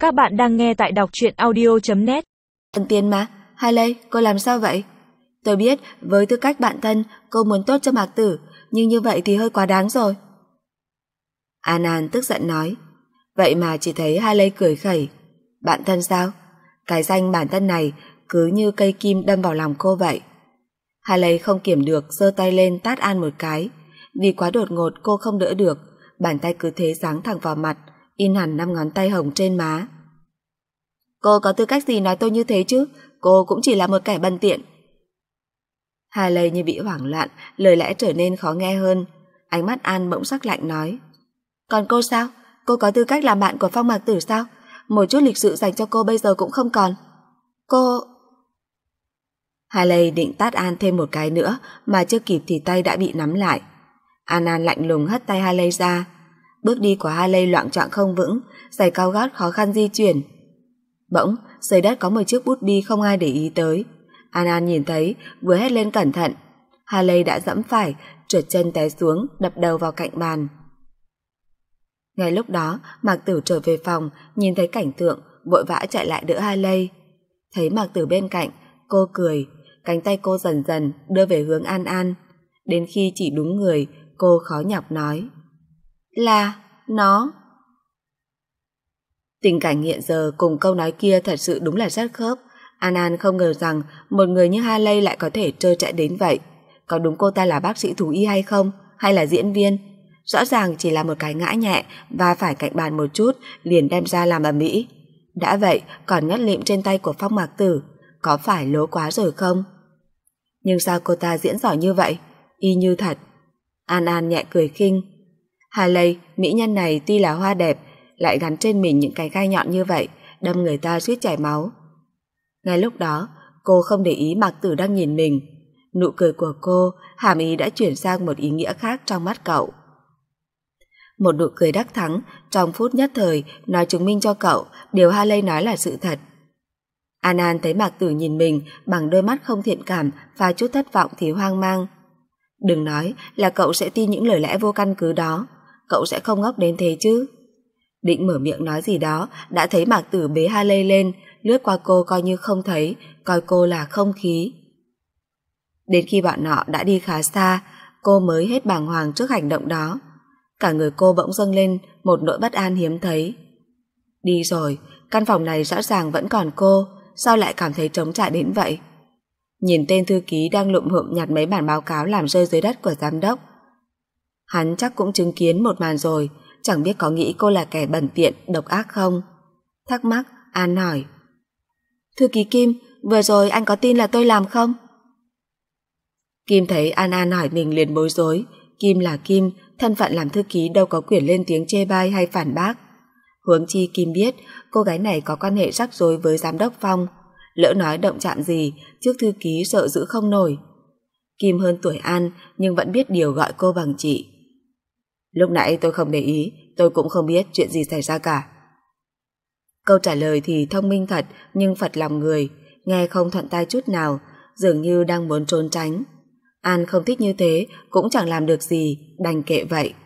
Các bạn đang nghe tại đọc truyện audio.net. Cần tiền mà, Harley, cô làm sao vậy? Tôi biết, với tư cách bạn thân, cô muốn tốt cho Mạc Tử, nhưng như vậy thì hơi quá đáng rồi. An tức giận nói. Vậy mà chỉ thấy Harley cười khẩy. Bạn thân sao? Cái danh bản thân này cứ như cây kim đâm vào lòng cô vậy. Harley không kiểm được, giơ tay lên tát An một cái. Vì quá đột ngột cô không đỡ được, bàn tay cứ thế giáng thẳng vào mặt, in hẳn 5 ngón tay hồng trên má. Cô có tư cách gì nói tôi như thế chứ? Cô cũng chỉ là một kẻ bần tiện. Harley như bị hoảng loạn, lời lẽ trở nên khó nghe hơn. Ánh mắt An bỗng sắc lạnh nói. Còn cô sao? Cô có tư cách làm bạn của Phong Mạc Tử sao? Một chút lịch sự dành cho cô bây giờ cũng không còn. Cô... Harley định tát An thêm một cái nữa, mà chưa kịp thì tay đã bị nắm lại. An lạnh lùng hất tay Harley ra. Bước đi của Harley loạng choạng không vững, giày cao gót khó khăn di chuyển. Bỗng, dưới đất có một chiếc bút bi không ai để ý tới. An nhìn thấy, vừa hét lên cẩn thận. Harley đã giẫm phải, trượt chân té xuống, đập đầu vào cạnh bàn. Ngay lúc đó, Mạc Tử trở về phòng, nhìn thấy cảnh tượng, vội vã chạy lại đỡ Harley. Thấy Mạc Tử bên cạnh, cô cười, cánh tay cô dần dần đưa về hướng An. Đến khi chỉ đúng người, cô khó nhọc nói. Là, nó... Tình cảnh hiện giờ cùng câu nói kia thật sự đúng là rất khớp. An không ngờ rằng một người như Harley lại có thể trơ trẽn đến vậy. Có đúng cô ta là bác sĩ thú y hay không? Hay là diễn viên? Rõ ràng chỉ là một cái ngã nhẹ và phải cạnh bàn một chút liền đem ra làm ầm ĩ. Đã vậy còn ngất lịm trên tay của Phong Mạc Tử. Có phải lố quá rồi không? Nhưng sao cô ta diễn giỏi như vậy? Y như thật. An nhẹ cười khinh. Harley, mỹ nhân này tuy là hoa đẹp, lại gắn trên mình những cái gai nhọn như vậy, đâm người ta suýt chảy máu. Ngay lúc đó, cô không để ý Mạc Tử đang nhìn mình. Nụ cười của cô, hàm ý đã chuyển sang một ý nghĩa khác trong mắt cậu. Một nụ cười đắc thắng, trong phút nhất thời, nói chứng minh cho cậu điều Harley nói là sự thật. An thấy Mạc Tử nhìn mình bằng đôi mắt không thiện cảm, pha chút thất vọng thì hoang mang. Đừng nói là cậu sẽ tin những lời lẽ vô căn cứ đó. Cậu sẽ không ngốc đến thế chứ. Định mở miệng nói gì đó, đã thấy Mạc Tử bế Harley lên, lướt qua cô coi như không thấy, coi cô là không khí. Đến khi bọn họ đã đi khá xa, cô mới hết bàng hoàng trước hành động đó. Cả người cô bỗng dâng lên một nỗi bất an hiếm thấy. Đi rồi, căn phòng này rõ ràng vẫn còn cô, sao lại cảm thấy trống trải đến vậy? Nhìn tên thư ký đang lụm hụm nhặt mấy bản báo cáo làm rơi dưới đất của giám đốc. Hắn chắc cũng chứng kiến một màn rồi, chẳng biết có nghĩ cô là kẻ bẩn tiện, độc ác không? Thắc mắc, An hỏi. Thư ký Kim, vừa rồi anh có tin là tôi làm không? Kim thấy An hỏi mình liền bối rối. Kim là Kim, thân phận làm thư ký đâu có quyền lên tiếng chê bai hay phản bác. Huống chi Kim biết cô gái này có quan hệ rắc rối với giám đốc Phong. Lỡ nói động chạm gì, trước thư ký sợ giữ không nổi. Kim hơn tuổi An nhưng vẫn biết điều gọi cô bằng chị. Lúc nãy tôi không để ý, tôi cũng không biết chuyện gì xảy ra cả. Câu trả lời thì thông minh thật nhưng phật lòng người, nghe không thuận tai chút nào, dường như đang muốn trốn tránh. An không thích như thế, cũng chẳng làm được gì, đành kệ vậy.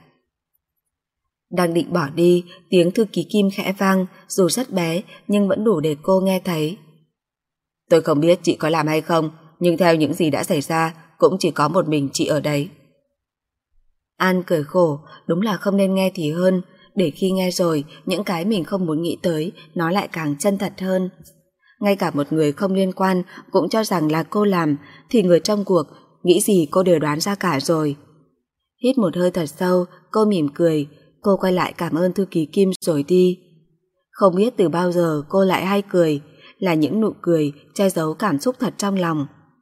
Đang định bỏ đi, tiếng thư ký Kim khẽ vang, dù rất bé nhưng vẫn đủ để cô nghe thấy. Tôi không biết chị có làm hay không, nhưng theo những gì đã xảy ra, cũng chỉ có một mình chị ở đấy. An cười khổ, đúng là không nên nghe thì hơn, để khi nghe rồi, những cái mình không muốn nghĩ tới, nó lại càng chân thật hơn. Ngay cả một người không liên quan cũng cho rằng là cô làm, thì người trong cuộc nghĩ gì cô đều đoán ra cả rồi. Hít một hơi thật sâu, cô mỉm cười, cô quay lại cảm ơn thư ký Kim rồi đi. Không biết từ bao giờ cô lại hay cười, là những nụ cười che giấu cảm xúc thật trong lòng.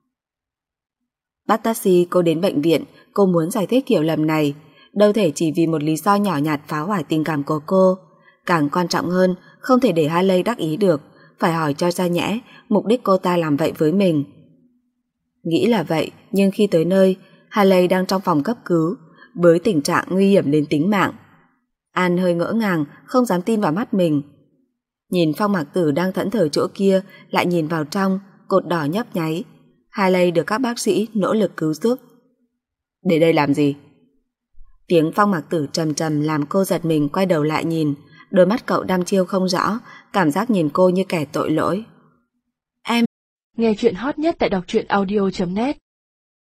Bắt taxi cô đến bệnh viện, cô muốn giải thích hiểu lầm này, đâu thể chỉ vì một lý do nhỏ nhặt phá hoại tình cảm của cô. Càng quan trọng hơn, không thể để Harley đắc ý được, phải hỏi cho ra nhẽ mục đích cô ta làm vậy với mình. Nghĩ là vậy, nhưng khi tới nơi, Harley đang trong phòng cấp cứu, với tình trạng nguy hiểm đến tính mạng. An hơi ngỡ ngàng, không dám tin vào mắt mình. Nhìn Phong Mạc Tử đang thẫn thờ chỗ kia, lại nhìn vào trong, cột đỏ nhấp nháy. Harley được các bác sĩ nỗ lực cứu giúp. Để đây làm gì? Tiếng Phong Mạc Tử trầm trầm làm cô giật mình quay đầu lại nhìn. Đôi mắt cậu đăm chiêu không rõ, cảm giác nhìn cô như kẻ tội lỗi. Nghe chuyện hot nhất tại đọc truyện audio.net